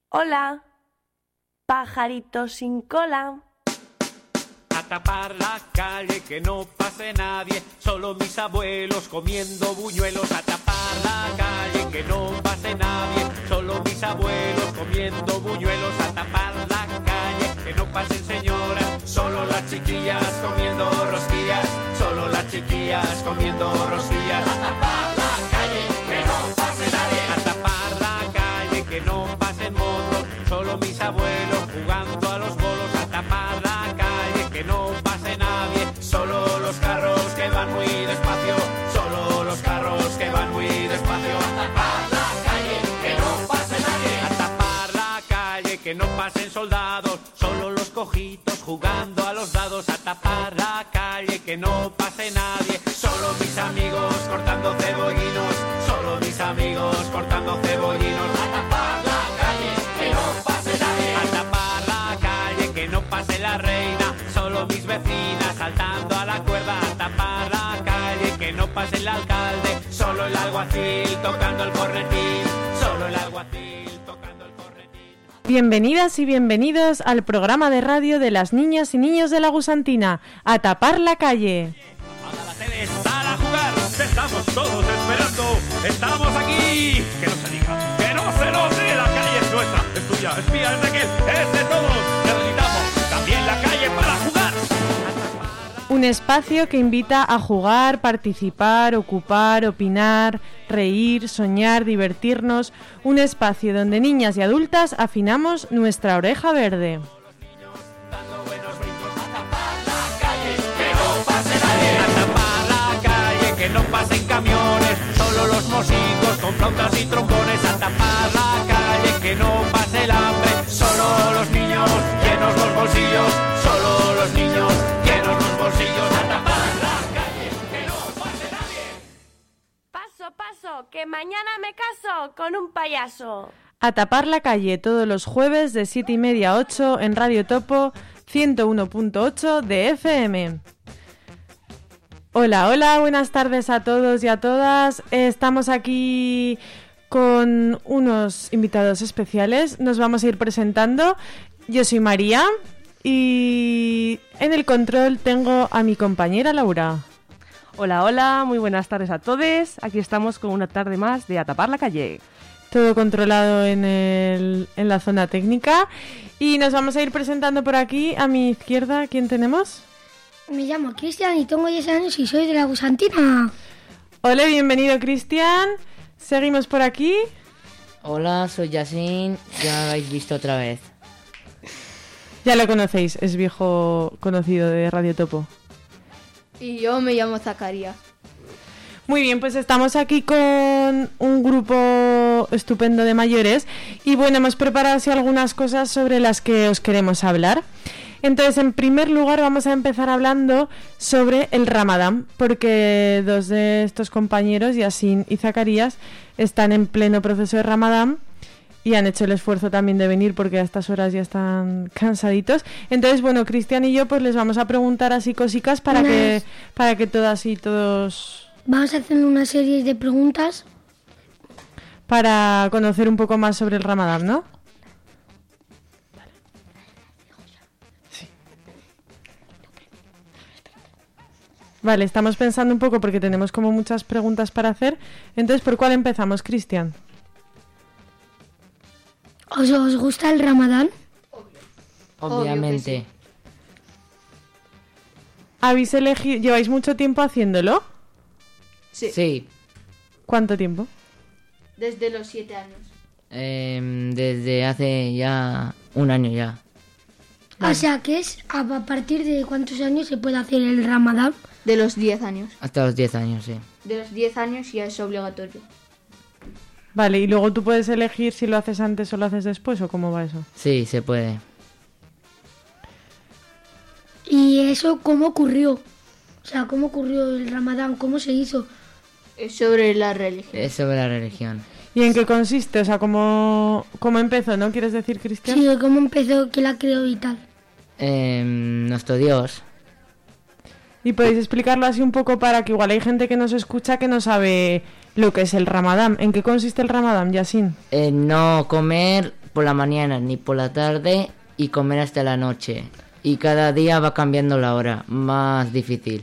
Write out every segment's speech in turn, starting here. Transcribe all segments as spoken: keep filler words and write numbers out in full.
Hola, pajarito sin cola. A tapar la calle, que no pase nadie, solo mis abuelos comiendo buñuelos. A tapar la calle, que no pase nadie, solo mis abuelos comiendo buñuelos. A tapar la calle, que no pasen señoras, solo las chiquillas comiendo rosquillas, solo las chiquillas comiendo rosquillas. A tapar la calle, que no pase nadie. A tapar la calle, que no pasen motos, solo mis abuelos jugando a los bolos. A tapar la calle, que no pase nadie, solo los carros que van muy despacio, solo los carros que van muy despacio. A tapar la calle, que no pase nadie. A tapar la calle, que no pasen soldados, solo los cojitos jugando a los dados. A tapar la calle, que no pase nadie, solo mis amigos cortando cebollinos, solo mis amigos cortando cebollinos. A tapar la calle, que no pase nadie. A tapar la calle, que no pase la reina, solo mis vecinas saltando a la cuerda. A tapar la calle, que no pase el alcalde, solo el alguacil tocando el cornetín, solo el alguacil tocando el cornetín. Bienvenidas y bienvenidos al programa de radio de las niñas y niños de la Gusantina, A Tapar la Calle. Apaga la tele, sal a jugar, te estamos todos esperando, estamos aquí. Que no se diga, que no se note, la calle es nuestra, es tuya, es mía, es de aquel, es de todos. Necesitamos también la calle para jugar. Un espacio que invita a jugar, participar, ocupar, opinar, reír, soñar, divertirnos. Un espacio donde niñas y adultas afinamos nuestra oreja verde. Dando buenos brincos, a tapar la calle, que no pase nadie. A tapar la calle, que no pasen camiones, solo los músicos con flautas y trombones. A tapar la calle, que no pase el hambre, solo los niños llenos los bolsillos, solo los niños llenos los bolsillos. A tapar la calle, que no pase nadie. Paso, paso, que mañana me caso con un payaso. A Tapar la Calle todos los jueves de siete y media a ocho en Radio Topo ciento uno punto ocho de F M. Hola, hola, buenas tardes a todos y a todas. Estamos aquí con unos invitados especiales. Nos vamos a ir presentando. Yo soy María y en el control tengo a mi compañera Laura. Hola, hola, muy buenas tardes a todos. Aquí estamos con una tarde más de A Tapar la Calle. Todo controlado en, el, en la zona técnica. Y nos vamos a ir presentando por aquí. A mi izquierda, ¿quién tenemos? Me llamo Cristian y tengo diez años y soy de la Gusantina. Hola, bienvenido Cristian. Seguimos por aquí. Hola, soy Yasin. Ya me habéis visto otra vez. Ya lo conocéis, es viejo conocido de Radio Topo. Y yo me llamo Zacarías. Muy bien, pues estamos aquí con un grupo estupendo de mayores y bueno, hemos preparado así algunas cosas sobre las que os queremos hablar. Entonces, en primer lugar vamos a empezar hablando sobre el Ramadán, porque dos de estos compañeros, Yasin y Zacarías, están en pleno proceso de Ramadán y han hecho el esfuerzo también de venir porque a estas horas ya están cansaditos. Entonces, bueno, Cristian y yo pues les vamos a preguntar así cositas para Unas... que para que todas y todos... Vamos a hacer una serie de preguntas para conocer un poco más sobre el Ramadán, ¿no? Sí. Vale, estamos pensando un poco porque tenemos como muchas preguntas para hacer. Entonces, ¿por cuál empezamos, Cristian? ¿Os, ¿Os gusta el Ramadán? Obviamente. Sí. ¿Habéis elegido, lleváis mucho tiempo haciéndolo? Sí. Sí. ¿Cuánto tiempo? Desde los siete años. Eh, desde hace ya un año ya. O sea, que es a partir de cuántos años se puede hacer el Ramadán. De los diez años. Hasta los diez años, sí. De los diez años ya es obligatorio. Vale, y luego tú puedes elegir si lo haces antes o lo haces después, ¿o cómo va eso? Sí, se puede. ¿Y eso cómo ocurrió? O sea, ¿cómo ocurrió el Ramadán? ¿Cómo se hizo? Es sobre la religión. Es sobre la religión. ¿Y en qué consiste? O sea, ¿cómo, cómo empezó, no? ¿Quieres decir, Cristian? Sí, ¿cómo empezó? ¿Quién la creó y tal? Eh, nuestro Dios. Y podéis explicarlo así un poco para que igual hay gente que nos escucha que no sabe lo que es el Ramadán. ¿En qué consiste el Ramadán, Yasin? Eh, no comer por la mañana ni por la tarde y comer hasta la noche. Y cada día va cambiando la hora, más difícil.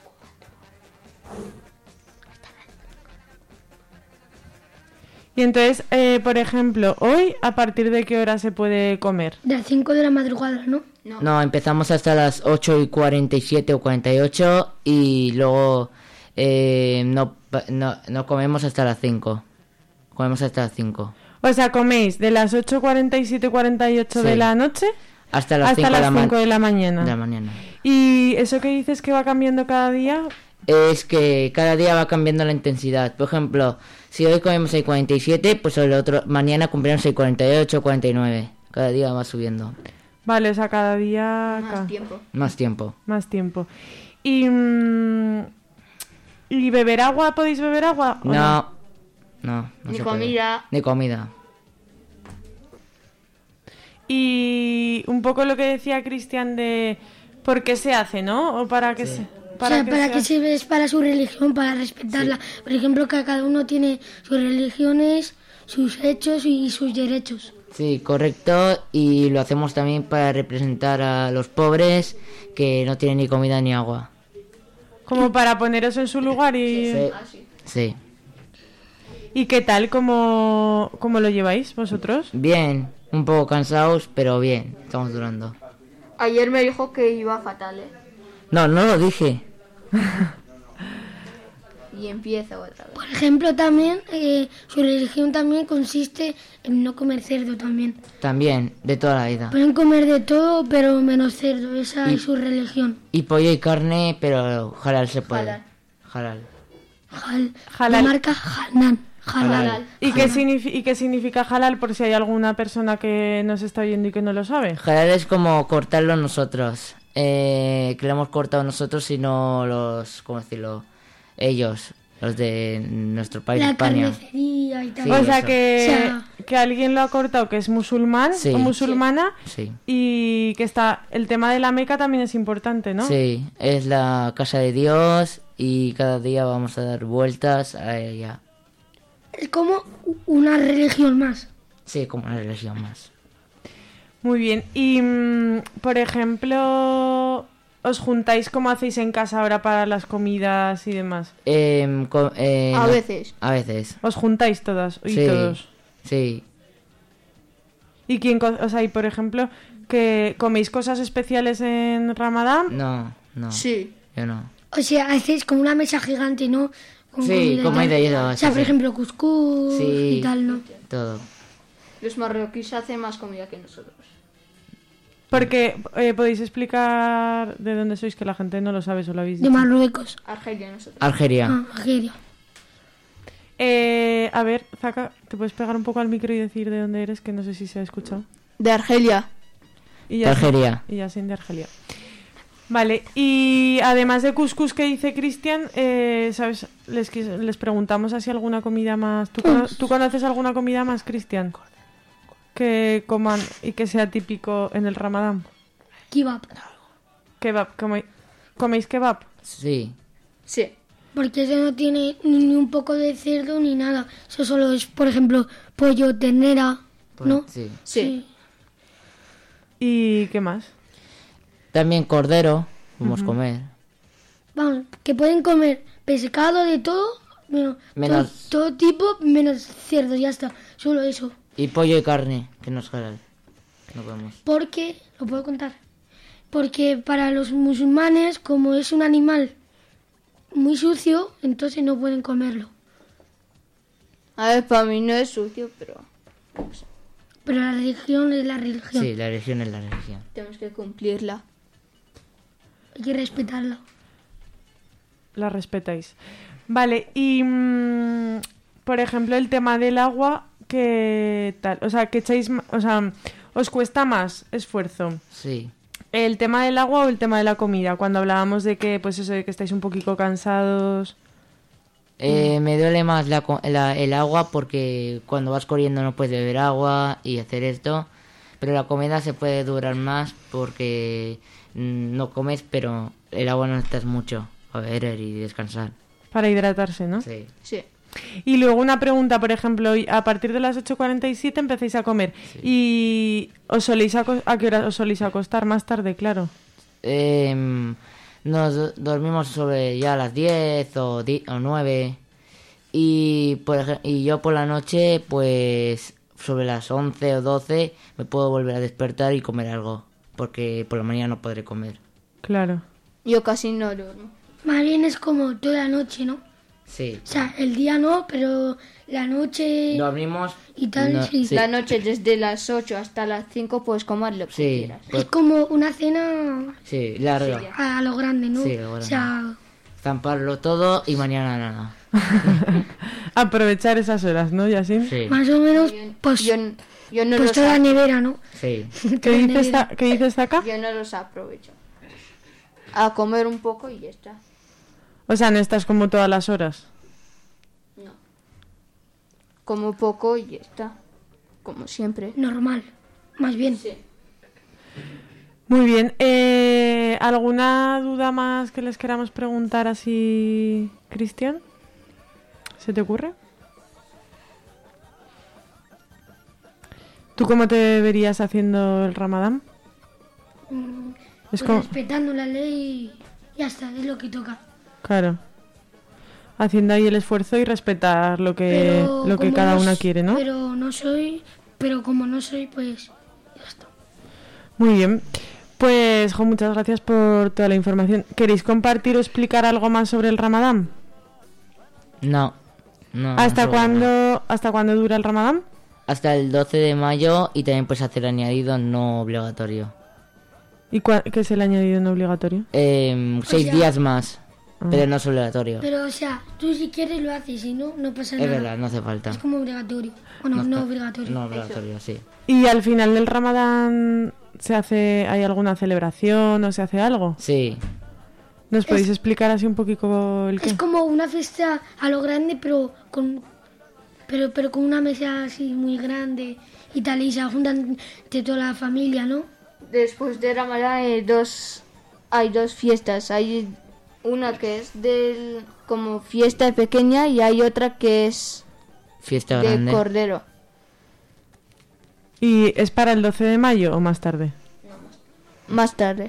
Y entonces, eh, por ejemplo, hoy, ¿a partir de qué hora se puede comer? De las cinco de la madrugada, ¿no? No. No, empezamos hasta las ocho y cuarenta y siete o cuarenta y ocho y luego eh, no, pa- no, no comemos hasta las cinco. Comemos hasta las cinco. O sea, coméis de las ocho cuarenta y siete cuarenta y ocho Sí. de la noche Hasta las hasta cinco las de la, ma- cinco de la mañana. de la mañana. Y eso que dices que va cambiando cada día, Es que cada día va cambiando la intensidad. Por ejemplo, si hoy comemos seis cuarenta y siete, pues el otro mañana cumplimos seis cuarenta y ocho, cuarenta y nueve. Cada día va subiendo. vale, o sea, cada día ca- Más tiempo. Más tiempo. más tiempo. Y, mm, ¿y beber agua? ¿Podéis beber agua? o No. No, no Ni se puede. comida. Ni comida. Y un poco lo que decía Cristian de por qué se hace, ¿no? O para qué se... o sea, qué para se que hace. se ve es para su religión, para respetarla. Por ejemplo, que cada uno tiene sus religiones, sus hechos y sus derechos. Sí, correcto. Y lo hacemos también para representar a los pobres que no tienen ni comida ni agua. Como para poneros en su lugar y... Sí. Ah, sí. Sí. ¿Y qué tal? ¿Cómo, cómo lo lleváis vosotros? Bien. Un poco cansados, pero bien. Estamos durando. Ayer me dijo que iba fatal, ¿eh? No, no lo dije. Y empieza otra vez. Por ejemplo, también eh, su religión también consiste en no comer cerdo también. También, de toda la vida. Pueden comer de todo, pero menos cerdo. Esa Y- es su religión. Y pollo y carne, pero halal se puede. Halal. Halal. Hal, Halal. La marca Hanan. Halal. Halal. ¿Y qué, signifi- ¿Y qué significa halal? Por si hay alguna persona que nos está oyendo y que no lo sabe. Halal es como cortarlo nosotros. Eh, que lo hemos cortado nosotros y no los, ¿cómo decirlo? Ellos, los de nuestro país, La España. carnicería y tal. Sí, o sea eso. que, O sea- que alguien lo ha cortado que es musulmán Sí. o musulmana Sí. y que está... El tema de la Meca también es importante, ¿no? Sí, es la casa de Dios y cada día vamos a dar vueltas a ella. Es como una religión más. Sí, como una religión más. Muy bien. Y, mm, por ejemplo, ¿os juntáis como hacéis en casa ahora para las comidas y demás? Em, co- eh, A no- veces. A veces. ¿Os juntáis todas y Sí. todos? Sí. ¿Y quién, co- o sea, y por ejemplo, que coméis cosas especiales en Ramadán? No, no. Sí. Yo no. O sea, hacéis como una mesa gigante, ¿no? Con Sí, y comida tal. y todo, O sea, sí, por sí. ejemplo, cuscús Sí. y tal, ¿no? Todo. Los marroquíes hacen más comida que nosotros. Porque eh, podéis explicar de dónde sois, que la gente no lo sabe, solo habéis De dicho. Marruecos. Argelia nosotros. Argelia. Ah, Argelia. Eh, a ver, Zaka, ¿te puedes pegar un poco al micro y decir de dónde eres? Que no sé si se ha escuchado. De Argelia. Y De Argelia. Y ya sin de Argelia. Vale, y además de couscous que dice Cristian, eh, ¿sabes? Les, quis- les preguntamos así alguna comida más. ¿Tú, cono- ¿tú conoces alguna comida más, Cristian? Que coman y que sea típico en el Ramadán. Kebab. Kebab, come- ¿coméis kebab? Sí. Sí. Porque eso no tiene ni, ni un poco de cerdo ni nada. Eso solo es, por ejemplo, pollo, ternera, Pues, ¿no? Sí. Sí. ¿Y qué más? También cordero. Podemos comer. Vamos, que pueden comer pescado de todo, bueno, Menos- todo, todo tipo, menos cerdo, ya está. Solo eso. Y pollo y carne, que no es halal. No podemos. Porque, lo puedo contar, porque para los musulmanes, como es un animal muy sucio, entonces no pueden comerlo. A ver, para mí no es sucio, pero Pero la religión es la religión. Sí, la religión es la religión. tenemos que cumplirla. Hay que respetarla. La respetáis. Vale, y mm, por ejemplo, el tema del agua, ¿qué tal? O sea, que echáis, ma- o sea, ¿os cuesta más esfuerzo Sí. el tema del agua o el tema de la comida? Cuando hablábamos de que, pues eso, de que estáis un poquito cansados. Eh, me duele más la, co- la- el agua porque cuando vas corriendo no puedes beber agua y hacer esto. Pero la comida se puede durar más porque mm, no comes, pero el agua no necesitas mucho a beber y descansar. Para hidratarse, ¿no? Sí. Sí. Y luego una pregunta, por ejemplo, a partir de las ocho cuarenta y siete empecéis a comer. Sí. ¿Y os soléis aco- a qué hora os soléis acostar? Más tarde, claro. Eh, nos dormimos sobre ya a las diez o, di- o nueve. Y, por ej- y yo por la noche, pues sobre las once o doce me puedo volver a despertar y comer algo. Porque por la mañana no podré comer. Claro. Yo casi no duermo. Más bien es como toda la noche, ¿no? Sí. O sea, el día no, pero la noche Dormimos y tal, no, sí. sí. La noche desde las ocho hasta las cinco puedes comer lo que Sí, quieras. pues- Es como una cena sí, larga. Sí, a lo grande, ¿no? Sí, a lo grande. O sea, Zamparlo todo y mañana nada. Aprovechar esas horas, ¿no, Yasin? Sí, más o menos, pues, Yo, yo no pues los toda la a- nevera, ¿no? sí. ¿Qué Toda la dices, nevera. Ta- ¿Qué dices acá? yo no los aprovecho. A comer un poco y ya está. O sea, no estás como todas las horas. No. Como poco y ya está. Como siempre. Normal, más bien. Sí. Muy bien. Eh, ¿Alguna duda más que les queramos preguntar así, Cristian? ¿Se te ocurre? ¿Tú cómo te verías haciendo el Ramadán? Mm, Es pues como... respetando la ley y ya está, es lo que toca. Claro. Haciendo ahí el esfuerzo y respetar lo que, Pero lo que como cada no una s- quiere, ¿no? Pero no soy, pero como no soy, pues ya está. Muy bien. Pues, jo, muchas gracias por toda la información. ¿Queréis compartir o explicar algo más sobre el Ramadán? No. no ¿Hasta solo- cuándo, ¿Hasta cuándo dura el Ramadán? Hasta el doce de mayo y también puedes hacer añadido no obligatorio. ¿Y cua- qué es el añadido no obligatorio? Eh, seis sea- días más, Ah. pero no es obligatorio. Pero, o sea, tú si quieres lo haces, si no, no pasa Es nada. verdad, no hace falta. Es como obligatorio. Bueno, no, está- obligatorio. No obligatorio, sí. ¿Y al final del Ramadán se hace, hay alguna celebración o se hace algo? Sí, ¿Nos podéis Es- explicar así un poquito el qué? Es como una fiesta a lo grande, pero con pero pero con una mesa así muy grande y tal, y se juntan de toda la familia, ¿no? Después de Ramadán hay dos, hay dos fiestas. Hay una que es del como fiesta pequeña y hay otra que es fiesta de grande. cordero. ¿Y es para el doce de mayo o más tarde? Más tarde.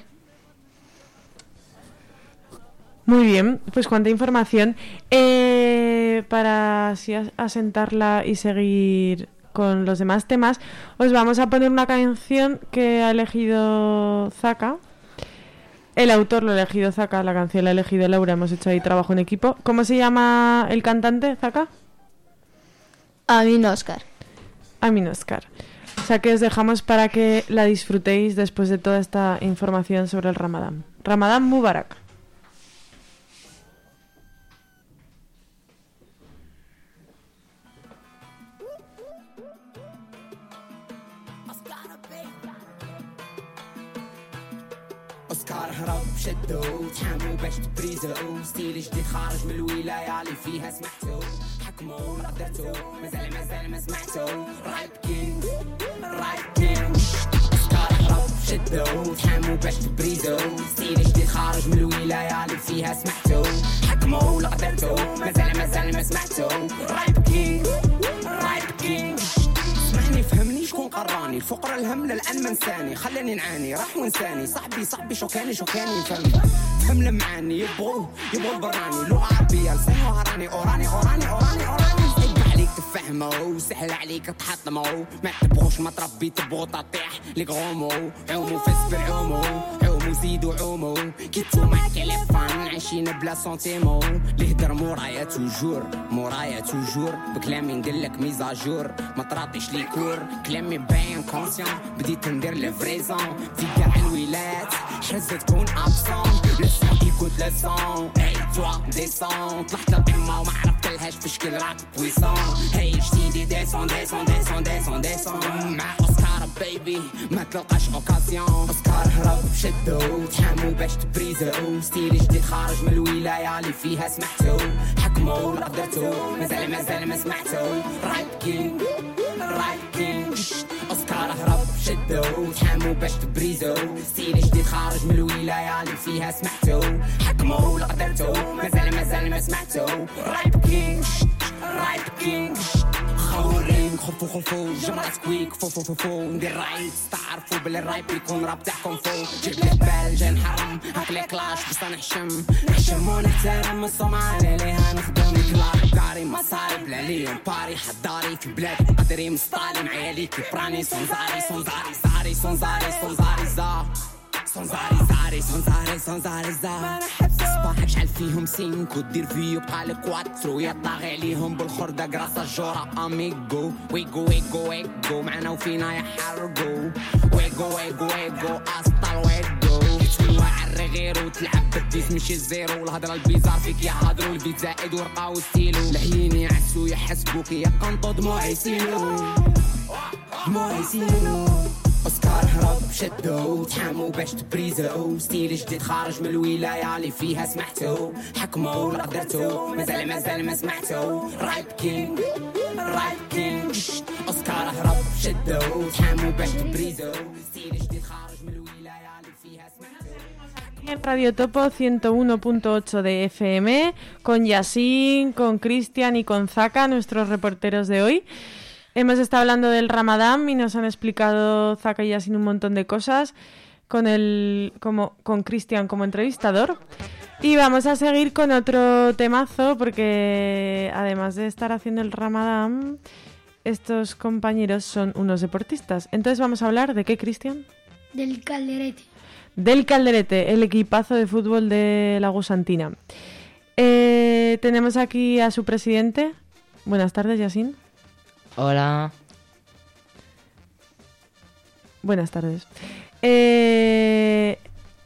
Muy bien, pues cuánta información. Eh, para así as- asentarla y seguir con los demás temas, os vamos a poner una canción que ha elegido Zaka. El autor lo ha elegido Zaka, la canción la ha elegido Laura, hemos hecho ahí trabajo en equipo. ¿Cómo se llama el cantante, Zaka? Amin Oscar. Amin Oscar. O sea que os dejamos para que la disfrutéis después de toda esta información sobre el Ramadán. Ramadán Mubarak. أسكار هرب شدوا تحاموا باش تبريزوا ستيل جديد خارج من الولاية اللي فيها سمعتوا حكموا لا قدرتوا مازال مازال ما سمعتوا رايب كينج رايب كينج أسكار هرب شدوا تحاموا باش تبريزوا ستيل جديد خارج من الولاية اللي فيها سمعتوا حكموا لا قدرتوا مازال مازال ما سمعتوا رايب كينج رايب كينج اسمعني فهمني شكون قراني الفقر الهم للان منساني خلاني نعاني راح ونساني صاحبي صاحبي شو كاني شو كاني فهم فهم المعاني يبغوا يبغوا براني لغه عربيه لساني وهراني اوراني اوراني اوراني اوراني صعب عليك تفهموا سهل عليك تحطموا ما تبغوش ما تربي تبغوا تطيح لي غومو عوموا في السبل عوموا عوموا زيدوا عوموا كيتو مع تليفون عايشين بلا سنتيمو اللي هدر مورايا توجور مورايا توجور بكلامي نديرلك ميزاجور ما تراطيش لي كور كلامي باين كونسيون بديت ندير لي فريزون في كاع الولايات حرزة تكون ابسون لسون يكون لسون اي توا ديسون طلعت للقمة وما عرفت لهاش في شكل راك بويسون هاي جديدي ديسون ديسون ديسون ديسون ديسون مع اوسكار بيبي ما تلقاش اوكازيون اوسكار هرب شدوا تحاموا باش تبريزوا ستيل جديد خارج من الولاية اللي فيها سمعتوا حكموا لا قدرتوا مازال مازال ما سمعتوا رايب كينج رايب كينج اوسكار هرب شدوا تحاموا باش تبريزوا ستيل جديد خارج من الولاية اللي فيها سمعتوا حكموا لا قدرتوا مازال مازال ما سمعتوا رايب كينج رايب كينج خورين خفو خفو جمرة سكويك فو فو فو فو ندير رايب تعرفوا بلي الرايب يكون راب تاعكم فوق جيب لي بال جاي نحرم هاكلي كلاش بس نحشم نحشم ونحترم السمعة اللي ليها نخدم كلاب داري مصاري بلا ليهم باري حداري في بلادي قدري مصطالي معايا ليكي براني سونزاري سونزاري زاري سونزاري سونزاري زا سونزاري زاري سونزاري سونزاري زا صباحك شحال فيهم سينكو دير فيو بقالك كواترو يا طاغي عليهم بالخردة كراسة الجورة اميغو ويغو ويغو ويغو معنا وفينا يحرقو ويغو ويغو ويغو اسطال ويغو تسوى عري غيرو تلعب بالديس ماشي الزيرو الهضرة البيزار فيك يهضرو البيت زائد ورقة وستيلو لحيين يعسو يحسبوك يا قنطو دموع يسيلو دموع يسيلو أوسكار هرب شدو تحامو باش تبريزو ستيل جديد خارج من الولاية اللي فيها سمعتو حكمو لا قدرتو مازال مازال ما سمعتو رايب كينج رايب كينج أوسكار هرب شدو تحامو باش تبريزو ستيل جديد خارج من الولاية اللي فيها سمعتو. En Radio Topo ciento uno punto ocho de F M, con Yasin, con Cristian y con Zaka, nuestros reporteros de hoy. Hemos estado hablando del Ramadán y nos han explicado Zaka y Yasin un montón de cosas con el como con Cristian como entrevistador. Y vamos a seguir con otro temazo porque además de estar haciendo el Ramadán, estos compañeros son unos deportistas. Entonces vamos a hablar de qué, Cristian? Del Calderete. Del Calderete, el equipazo de fútbol de la Gusantina. Eh, tenemos aquí a su presidente. Buenas tardes, Yasin. Hola. Buenas tardes. Eh,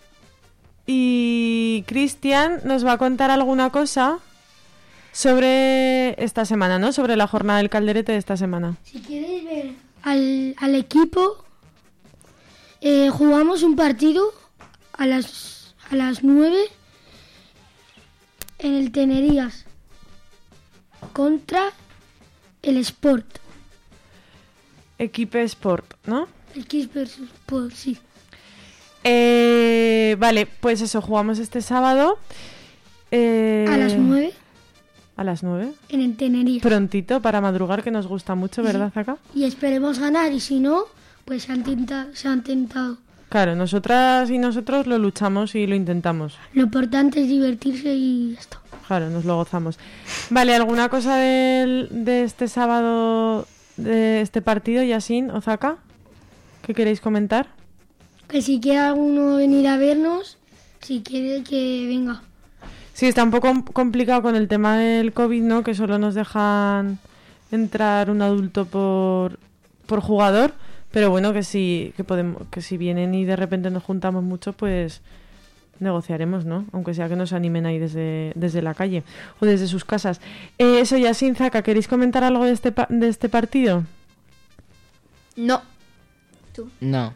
y Cristian nos va a contar alguna cosa sobre esta semana, ¿no? Sobre la jornada del Calderete de esta semana. Si queréis ver al, al equipo, eh, jugamos un partido a las, a las nueve en el Tenerías contra el Sport. Equipe Sport, ¿no? Equipe Sport, sí. Eh, vale, pues eso, jugamos este sábado. Eh, a las nueve. A las nueve. En el Tenerías. Prontito para madrugar, que nos gusta mucho, ¿verdad, Zaka? Y esperemos ganar, y si no, pues se han, tenta, se han tentado. Claro, nosotras y nosotros lo luchamos y lo intentamos. Lo importante es divertirse y ya está. Claro, nos lo gozamos. Vale, ¿alguna cosa del, de este sábado, de este partido, Yasin o Zaka, que queréis comentar? Que si quiere alguno venir a vernos, si quiere que venga. Sí, está un poco complicado con el tema del COVID, ¿no? Que solo nos dejan entrar un adulto por, por jugador. Pero bueno, que si, que podemos, que si vienen y de repente nos juntamos mucho, pues negociaremos, ¿no? Aunque sea que nos animen ahí desde, desde la calle o desde sus casas. Eh, eso ya, sin Zaka, ¿queréis comentar algo de este, de este partido? No. Tú. No.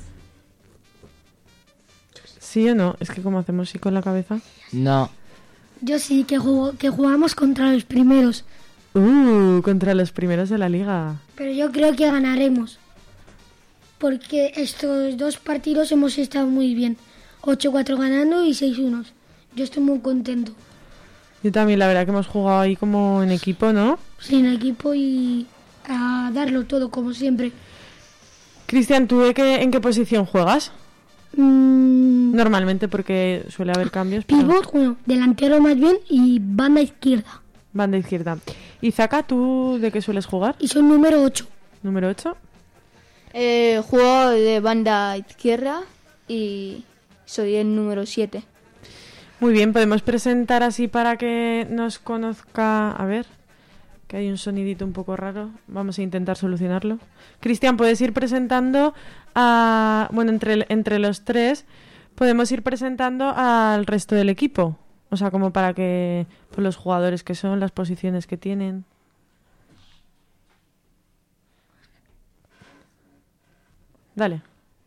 ¿Sí o no? Es que como hacemos sí con la cabeza. No. Yo sí, que, jugó, que jugamos contra los primeros. Uh, contra los primeros de la liga. Pero yo creo que ganaremos. Porque estos dos partidos hemos estado muy bien. ocho cuatro ganando y seis uno. Yo estoy muy contento. Yo también, la verdad que hemos jugado ahí como en equipo, ¿no? Sí, en equipo y a darlo todo, como siempre. Cristian, ¿tú de qué, en qué posición juegas? Mm, Normalmente, porque suele haber cambios. Pero... Pivot, bueno, delantero más bien y banda izquierda. Banda izquierda. Y Zaka, ¿tú de qué sueles jugar? Y son número ocho. Número ocho. Eh, juego de banda izquierda y soy el número siete. Muy bien, podemos presentar así para que nos conozca. A ver, que hay un sonidito un poco raro. Vamos a intentar solucionarlo. Cristian, puedes ir presentando a... Bueno, entre, entre los tres podemos ir presentando al resto del equipo. O sea, como para que pues, los jugadores que son, las posiciones que tienen. Dale.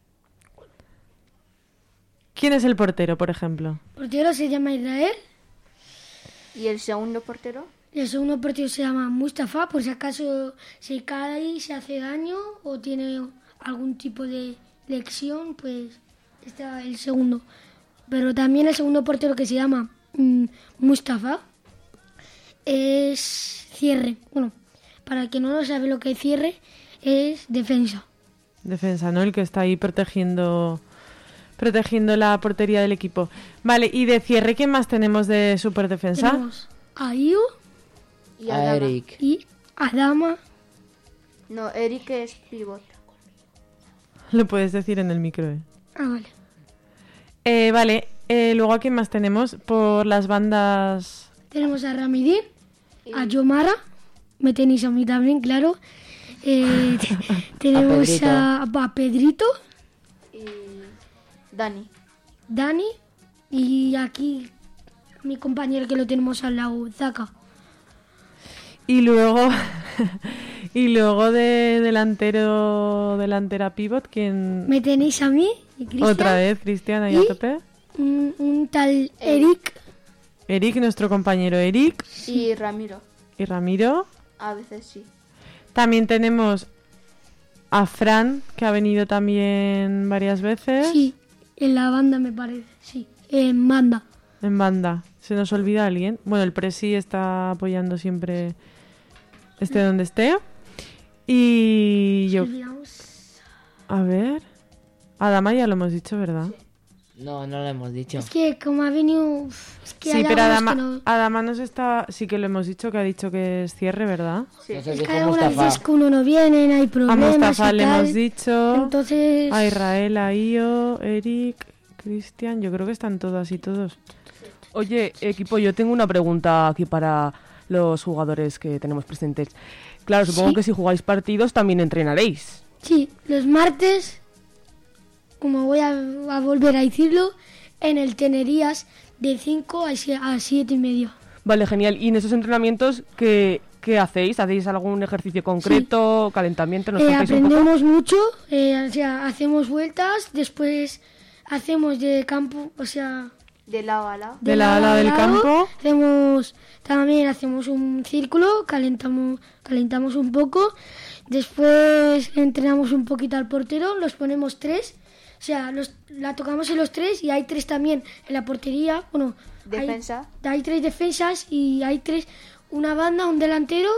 ¿Quién es el portero, por ejemplo? El portero se llama Israel. ¿Y el segundo portero? Y el segundo portero se llama Mustafa, por si acaso se cae y se hace daño o tiene algún tipo de lesión, pues está el segundo. Pero también el segundo portero que se llama mm, Mustafa. es cierre. Bueno, para el que no lo sabe lo que es cierre, es defensa. Defensa, ¿no? El que está ahí protegiendo protegiendo la portería del equipo. Vale, y de cierre, ¿quién más tenemos de superdefensa? Tenemos a Io Y A Adama. Eric. y a Dama. No, Eric es pivot. Lo puedes decir en el micro, ¿eh? Ah, vale. Eh, vale, eh, luego ¿a quién más tenemos? Por las bandas... Tenemos a Ramidín, a Yomara, me tenéis a mí también, claro. Eh, te- tenemos Pedrito. a, a Pedrito, Y Dani. Dani y aquí mi compañero que lo tenemos al lado, Zaka. Y luego... y luego de delantero... Delantera pivot, ¿quién...? Me tenéis a mí y Cristian. Otra vez, Cristian, ahí a Y- tope. Un, un tal Eric. Eric, nuestro compañero Eric. Y Ramiro. Y Ramiro. A veces sí. También tenemos a Fran, que ha venido también varias veces. Sí, en la banda me parece, sí, en banda. En banda. ¿Se nos olvida alguien? Bueno, el Presi está apoyando siempre, esté donde esté. Y yo... Olvidamos. A ver... Adama ya lo hemos dicho, ¿verdad? No, no lo hemos dicho. Es que como ha venido... uf, Es que Sí, hay pero algunos Adama, que no- Adama nos está... Sí que lo hemos dicho, que ha dicho que es cierre, ¿verdad? Sí. Nos Es dijo que hay algunas Mustafa. veces que uno no viene, hay A problemas Mustafa y le tal. hemos dicho... Entonces... A Israel, a Io, Eric, Cristian... Yo creo que están todas y todos. Oye, equipo, yo tengo una pregunta aquí para los jugadores que tenemos presentes. Claro, supongo Sí. que si jugáis partidos también entrenaréis. Sí, los martes, como voy a, a volver a decirlo, en el Tenerías de cinco a siete y medio. Vale, genial. ¿Y en esos entrenamientos qué, qué hacéis? ¿Hacéis algún ejercicio concreto, calentamiento? ¿Nos Eh, contáis un poco? aprendemos mucho, eh, o sea, hacemos vueltas, después hacemos de campo, o sea, De lado a lado. De la ala del campo. Hacemos, también hacemos un círculo, calentamos, calentamos un poco, después entrenamos un poquito al portero, los ponemos tres, o sea, los, la tocamos en los tres y hay tres también en la portería, bueno, hay- Defensa. Hay, tres defensas y hay tres, una banda, un delantero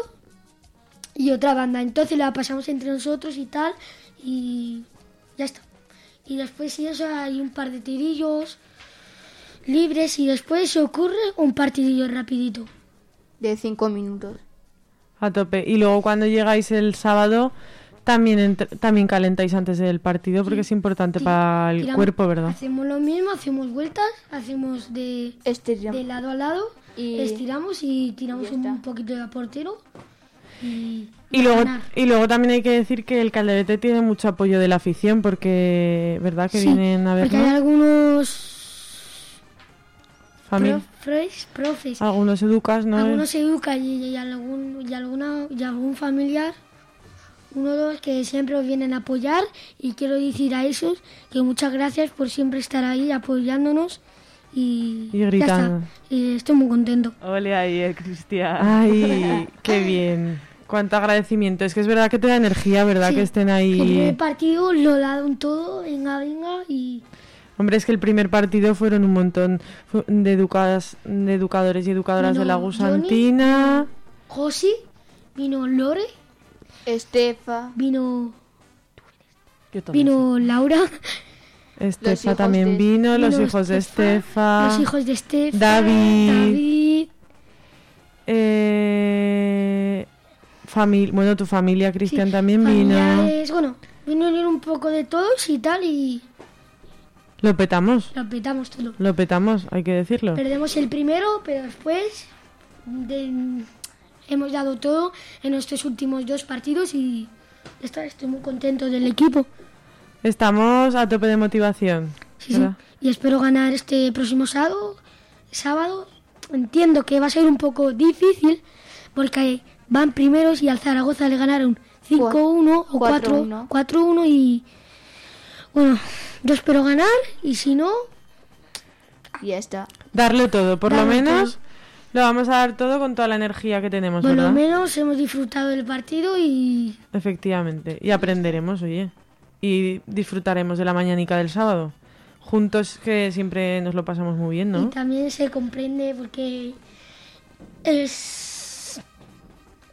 y otra banda, entonces la pasamos entre nosotros y tal y ya está. Y después sí, eso hay un par de tirillos libres y después se ocurre un partidillo rapidito. De cinco minutos. A tope. Y luego cuando llegáis el sábado, también entre- también calentáis antes del partido, porque es importante Ti- para el tiramos- cuerpo, ¿verdad? Hacemos lo mismo, hacemos vueltas, hacemos de, Estiramos. de lado a lado, Y- estiramos y tiramos ya un está. poquito de portero y, Y a luego, ganar. y luego también hay que decir que el Calderete tiene mucho apoyo de la afición, porque, ¿verdad? Que Sí, vienen a porque hay vernos. algunos Famili- profes, profes Algunos educas, ¿no? algunos se educan y, y algún, y, alguna, y algún familiar, uno o dos que siempre os vienen a apoyar y quiero decir a esos que muchas gracias por siempre estar ahí apoyándonos y, Y ya gritando. está. Y estoy muy contento. Ole ahí, eh, Cristian. Ay, qué bien. Cuánto agradecimiento. Es que es verdad que te da energía, ¿verdad? Sí, Que estén El ahí. primer partido lo daron todo, venga, venga y Hombre, es que el primer partido fueron un montón fu- de, educadas, de educadores y educadoras Vino de la Johnny, Gusantina. Josi, vino Lore, Estefa. vino, Yo también. vino Laura, Estefa hijos también de- vino, los vino hijos de Estefa, Estefa. los hijos de Estefa, David. David, Eh, famil- bueno, tu familia, Cristian, sí, también vino. familiares, bueno, vinieron un poco de todos y tal y Lo petamos, lo petamos todo. lo petamos, hay que decirlo. Perdemos el primero, pero después de- hemos dado todo en estos últimos dos partidos y ya está, estoy muy contento del equipo. Estamos a tope de motivación, Sí, sí. ¿verdad? Y espero ganar este próximo sábado. sábado. Entiendo que va a ser un poco difícil porque van primeros y al Zaragoza le ganaron cinco uno o cuatro uno. cuatro uno y bueno, yo espero ganar y si no, Y ya está. Darlo todo, por lo Darlo menos todo. lo vamos a dar todo con toda la energía que tenemos, por lo ¿verdad? menos hemos disfrutado del partido y Efectivamente, y aprenderemos, oye, y disfrutaremos de la mañanica del sábado. Juntos, que siempre nos lo pasamos muy bien, Y ¿no? también se comprende porque es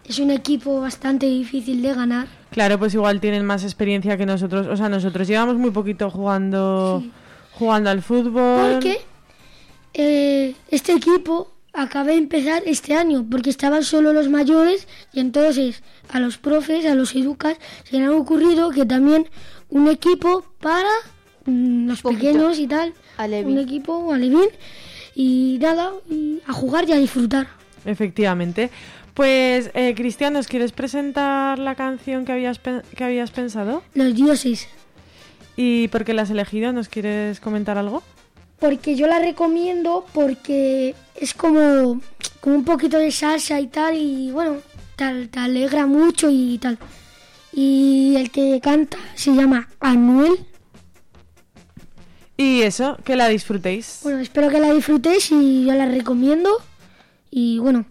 es un equipo bastante difícil de ganar. Claro, pues igual tienen más experiencia que nosotros. O sea, nosotros llevamos muy poquito jugando, Sí. jugando al fútbol. Porque eh, este equipo acaba de empezar este año, porque estaban solo los mayores y entonces a los profes, a los educas, se les ha ocurrido que también un equipo para mm, los Poquito. pequeños y tal. Alevín. Un equipo alevín y nada, y a jugar y a disfrutar. Efectivamente. Pues, eh, Cristian, ¿nos quieres presentar la canción que habías, pe- que habías pensado? Los dioses. ¿Y por qué la has elegido? ¿Nos quieres comentar algo? Porque yo la recomiendo porque es como, como un poquito de salsa y tal, y bueno, tal, te alegra mucho y tal. Y el que canta se llama Anuel. Y eso, que la disfrutéis. Bueno, espero que la disfrutéis y yo la recomiendo. Y bueno.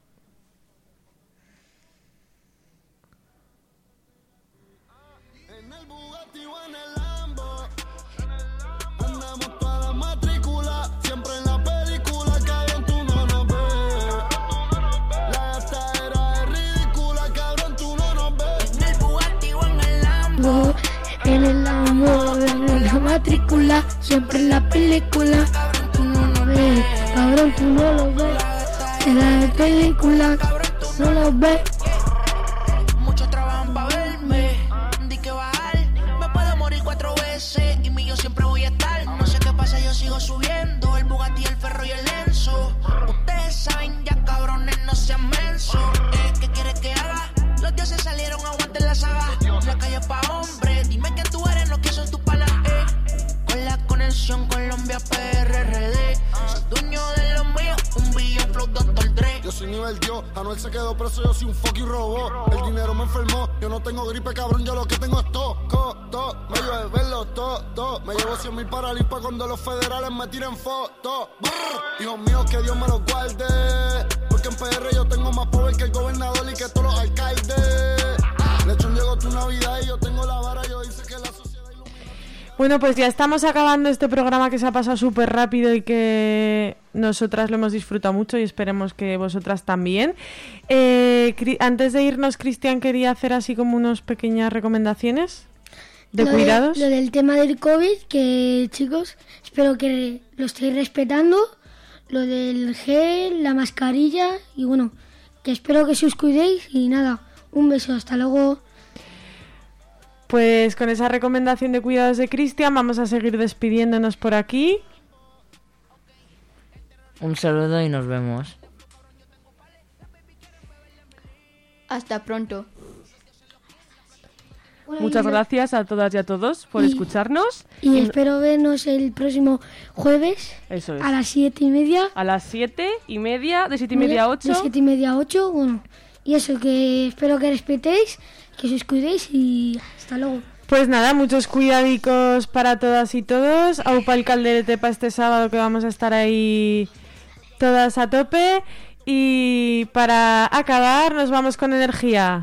Andamos toda la matrícula, siempre en la película, cabrón, tú no nos ves. La gastadera es ridícula, cabrón, tú no nos ves. En el Bugatti o en el Lambo. En el amor, en la matrícula, siempre en la película. Tú no lo ves, cabrón, tú no lo ves. En la película, tú no lo ves. Muchos trabajan pa' verme, di que bajar, me puedo morir cuatro veces y mi yo siempre voy a estar. No sé qué pasa, yo sigo subiendo, el Bugatti, el Ferro y el Enzo. Ustedes saben ya, cabrones, no sean mensos. Eh, ¿Qué quieres que haga? Los dioses salieron, aguanten la saga. La calle pa' hombres, dime quién tú eres, no que son tus panas. Eh. Con la conexión Colombia P R R D, soy dueño de lo mío, un billón flow doctor Dre. Yo soy nivel Dios, Anuel se quedó preso, yo soy un fucking robot. El dinero me enfermó, yo no tengo gripe, cabrón, yo lo que tengo es toco, to. Me llueve verlo, to, to. Me llevo cien mil para limpa cuando los federales me tiren fotos. Hijos míos, que Dios me los guarde. Porque en P R yo tengo más poder que el gobernador y que todos los alcaldes. Lechón, llegó tu Navidad y yo tengo la vara, yo hice que la sociedad... Bueno, pues ya estamos acabando este programa que se ha pasado súper rápido y que nosotras lo hemos disfrutado mucho y esperemos que vosotras también. Eh, Cri- antes de irnos, Cristian quería hacer así como unas pequeñas recomendaciones de Lo cuidados. lo del tema del COVID, que chicos, espero que lo estéis respetando. Lo del gel, la mascarilla y bueno, que espero que os cuidéis y nada, un beso, hasta luego. Pues con esa recomendación de cuidados de Cristian vamos a seguir despidiéndonos por aquí. Un saludo y nos vemos. Hasta pronto. Bueno, Muchas y- gracias a todas y a todos por Y- escucharnos. Y espero vernos el próximo jueves Eso es. a las siete y media. A las siete y media, de siete y media a ocho. De siete y media a ocho, bueno. Y eso, que espero que respetéis, que os cuidéis y hasta luego. Pues nada, muchos cuidadicos para todas y todos. Aupa el calderete para este sábado, que vamos a estar ahí todas a tope. Y para acabar nos vamos con energía.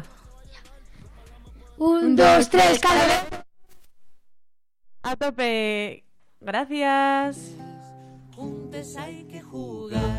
Un, dos, tres, calderete. A tope. Gracias. Juntos hay que jugar.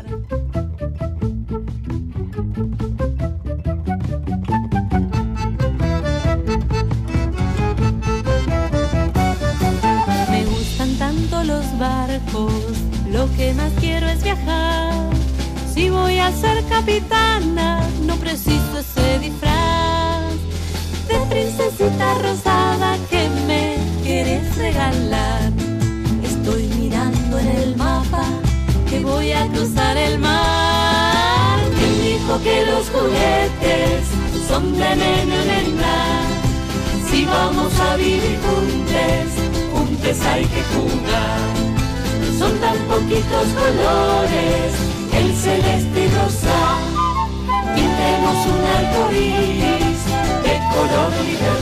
Me gustan tanto los barcos, lo que más quiero es viajar. Si voy a ser capitana, no preciso ese disfraz de princesita rosada que me quieres regalar. Estoy mirando en el mapa que voy a cruzar el mar. ¿Quién dijo que los juguetes son de nene o nena? Si vamos a vivir juntos, juntos hay que jugar. Son tan poquitos colores, el celeste y rosa. Pintemos un arco iris de color libertad.